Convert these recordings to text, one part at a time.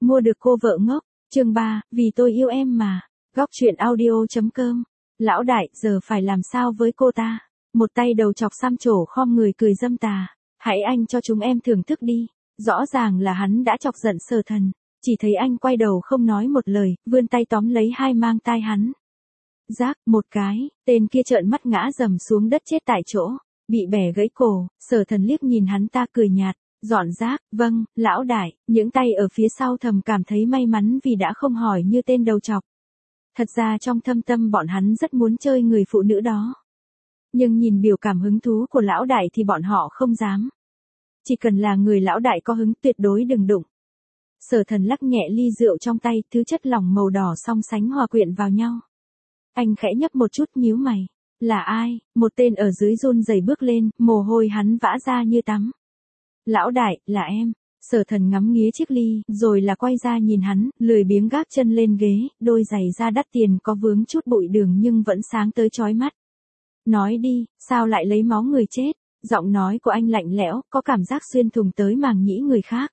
Mua được cô vợ ngốc. Chương 3, vì tôi yêu em mà. Góc truyện audio.com. Lão đại, giờ phải làm sao với cô ta? Một tay đầu chọc xăm trổ khom người cười dâm tà. Hãy anh cho chúng em thưởng thức đi. Rõ ràng là hắn đã chọc giận Sở Thần. Chỉ thấy anh quay đầu không nói một lời, vươn tay tóm lấy hai mang tai hắn. Rác, một cái, tên kia trợn mắt ngã rầm xuống đất chết tại chỗ, bị bẻ gãy cổ. Sở Thần liếc nhìn hắn ta cười nhạt, dọn rác, vâng, lão đại. Những tay ở phía sau thầm cảm thấy may mắn vì đã không hỏi như tên đầu chọc. Thật ra trong thâm tâm bọn hắn rất muốn chơi người phụ nữ đó. Nhưng nhìn biểu cảm hứng thú của lão đại thì bọn họ không dám. Chỉ cần là người lão đại có hứng tuyệt đối đừng đụng. Sở Thần lắc nhẹ ly rượu trong tay, thứ chất lỏng màu đỏ song sánh hòa quyện vào nhau. Anh khẽ nhấp một chút nhíu mày. Là ai? Một tên ở dưới run rẩy bước lên, mồ hôi hắn vã ra như tắm. Lão đại, là em. Sở Thần ngắm nghía chiếc ly, rồi là quay ra nhìn hắn, lười biếng gác chân lên ghế, đôi giày da đắt tiền có vướng chút bụi đường nhưng vẫn sáng tới chói mắt. Nói đi, sao lại lấy máu người chết? Giọng nói của anh lạnh lẽo, có cảm giác xuyên thủng tới màng nhĩ người khác.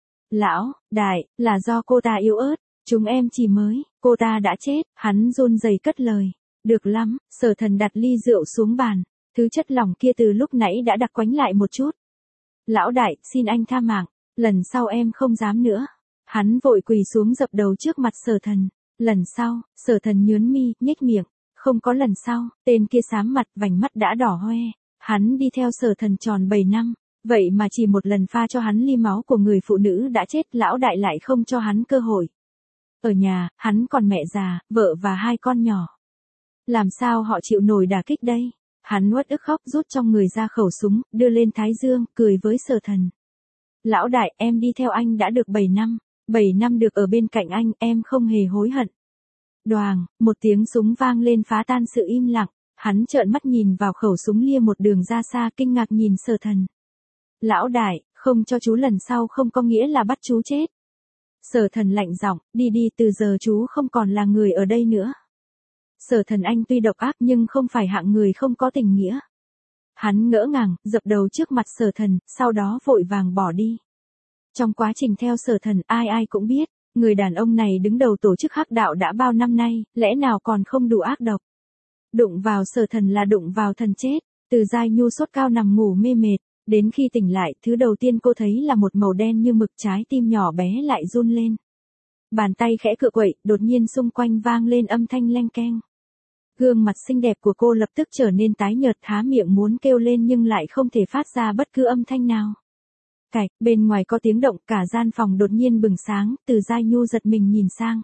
Lão đại, là do cô ta yếu ớt, chúng em chỉ mới, cô ta đã chết. Hắn run rẩy cất lời. Được lắm. Sở Thần đặt ly rượu xuống bàn, thứ chất lỏng kia từ lúc nãy đã đặc quánh lại một chút. Lão đại, xin anh tha mạng, lần sau em không dám nữa. Hắn vội quỳ xuống dập đầu trước mặt Sở Thần. Lần sau? Sở Thần nhướng mi, nhếch miệng. Không có lần sau. Tên kia xám mặt, vành mắt đã đỏ hoe. Hắn đi theo Sở Thần tròn 7 năm. Vậy mà chỉ một lần pha cho hắn ly máu của người phụ nữ đã chết, lão đại lại không cho hắn cơ hội. Ở nhà, hắn còn mẹ già, vợ và 2 con nhỏ. Làm sao họ chịu nổi đả kích đây? Hắn uất ức khóc, rút trong người ra khẩu súng, đưa lên thái dương, cười với Sở Thần. Lão đại, em đi theo anh đã được 7 năm. 7 năm được ở bên cạnh anh, em không hề hối hận. Đoàng, một tiếng súng vang lên phá tan sự im lặng. Hắn trợn mắt nhìn vào khẩu súng lia một đường ra xa, kinh ngạc nhìn Sở Thần. Lão đại, không cho chú lần sau không có nghĩa là bắt chú chết. Sở Thần lạnh giọng, đi đi, từ giờ chú không còn là người ở đây nữa. Sở Thần anh tuy độc ác nhưng không phải hạng người không có tình nghĩa. Hắn ngỡ ngàng, dập đầu trước mặt Sở Thần, sau đó vội vàng bỏ đi. Trong quá trình theo Sở Thần, ai ai cũng biết, người đàn ông này đứng đầu tổ chức hắc đạo đã bao năm nay, lẽ nào còn không đủ ác độc. Đụng vào Sở Thần là đụng vào thần chết. Từ Giai Nhu sốt cao nằm ngủ mê mệt, đến khi tỉnh lại, thứ đầu tiên cô thấy là một màu đen như mực, trái tim nhỏ bé lại run lên. Bàn tay khẽ cựa quậy, đột nhiên xung quanh vang lên âm thanh leng keng. Gương mặt xinh đẹp của cô lập tức trở nên tái nhợt, há miệng muốn kêu lên nhưng lại không thể phát ra bất cứ âm thanh nào. Cạch, bên ngoài có tiếng động, cả gian phòng đột nhiên bừng sáng. Từ Giai Nhu giật mình nhìn sang.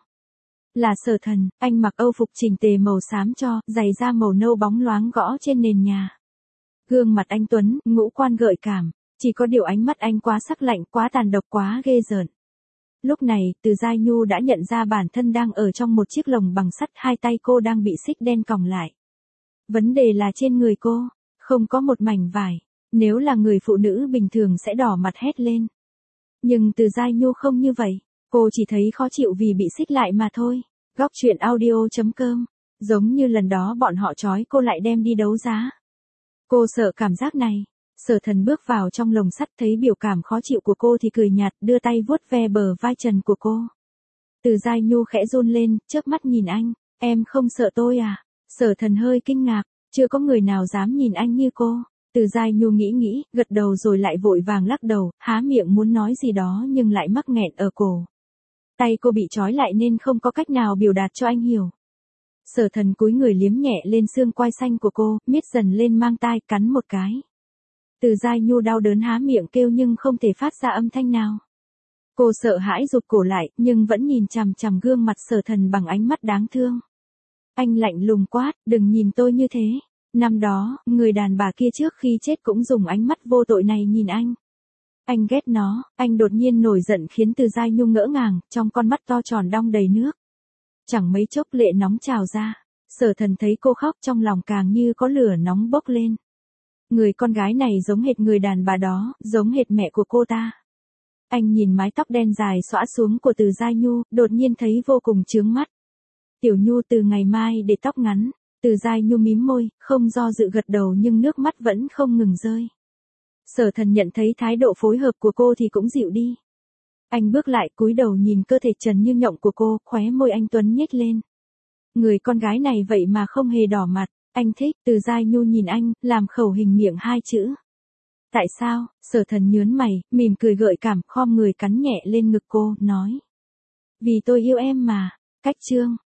Là Sở Thần, anh mặc âu phục chỉnh tề màu xám cho, giày da màu nâu bóng loáng gõ trên nền nhà. Gương mặt anh tuấn, ngũ quan gợi cảm, chỉ có điều ánh mắt anh quá sắc lạnh, quá tàn độc, quá ghê rợn. Lúc này, Từ Giai Nhu đã nhận ra bản thân đang ở trong một chiếc lồng bằng sắt, 2 tay cô đang bị xích đen còng lại. Vấn đề là trên người cô, không có một mảnh vải, nếu là người phụ nữ bình thường sẽ đỏ mặt hét lên. Nhưng Từ Giai Nhu không như vậy, cô chỉ thấy khó chịu vì bị xích lại mà thôi. Góc truyện audio.com, giống như lần đó bọn họ trói cô lại đem đi đấu giá. Cô sợ cảm giác này. Sở Thần bước vào trong lồng sắt, thấy biểu cảm khó chịu của cô thì cười nhạt, đưa tay vuốt ve bờ vai trần của cô. Từ Giai Nhu khẽ run lên, chớp mắt nhìn anh. Em không sợ tôi à? Sở Thần hơi kinh ngạc, chưa có người nào dám nhìn anh như cô. Từ Giai Nhu nghĩ, gật đầu rồi lại vội vàng lắc đầu, há miệng muốn nói gì đó nhưng lại mắc nghẹn ở cổ. Tay cô bị trói lại nên không có cách nào biểu đạt cho anh hiểu. Sở Thần cúi người liếm nhẹ lên xương quai xanh của cô, miết dần lên mang tai, cắn một cái. Từ Giai Nhu đau đớn há miệng kêu nhưng không thể phát ra âm thanh nào. Cô sợ hãi rụt cổ lại, nhưng vẫn nhìn chằm chằm gương mặt Sở Thần bằng ánh mắt đáng thương. Anh lạnh lùng quát, đừng nhìn tôi như thế. Năm đó, người đàn bà kia trước khi chết cũng dùng ánh mắt vô tội này nhìn anh. Anh ghét nó. Anh đột nhiên nổi giận khiến Từ Giai Nhu ngỡ ngàng, trong con mắt to tròn đong đầy nước. Chẳng mấy chốc lệ nóng trào ra. Sở Thần thấy cô khóc trong lòng càng như có lửa nóng bốc lên. Người con gái này giống hệt người đàn bà đó, giống hệt mẹ của cô ta. Anh nhìn mái tóc đen dài xõa xuống của Từ Giai Nhu, đột nhiên thấy vô cùng chướng mắt. Tiểu Nhu, từ ngày mai để tóc ngắn. Từ Giai Nhu mím môi, không do dự gật đầu nhưng nước mắt vẫn không ngừng rơi. Sở Thần nhận thấy thái độ phối hợp của cô thì cũng dịu đi. Anh bước lại cúi đầu nhìn cơ thể trần như nhộng của cô, khóe môi anh tuấn nhếch lên. Người con gái này vậy mà không hề đỏ mặt, anh thích. Từ Giai Nhu nhìn anh, làm khẩu hình miệng hai chữ. Tại sao? Sở Thần nhớn mày, mỉm cười gợi cảm, khom người cắn nhẹ lên ngực cô, nói. Vì tôi yêu em mà. Cách chương.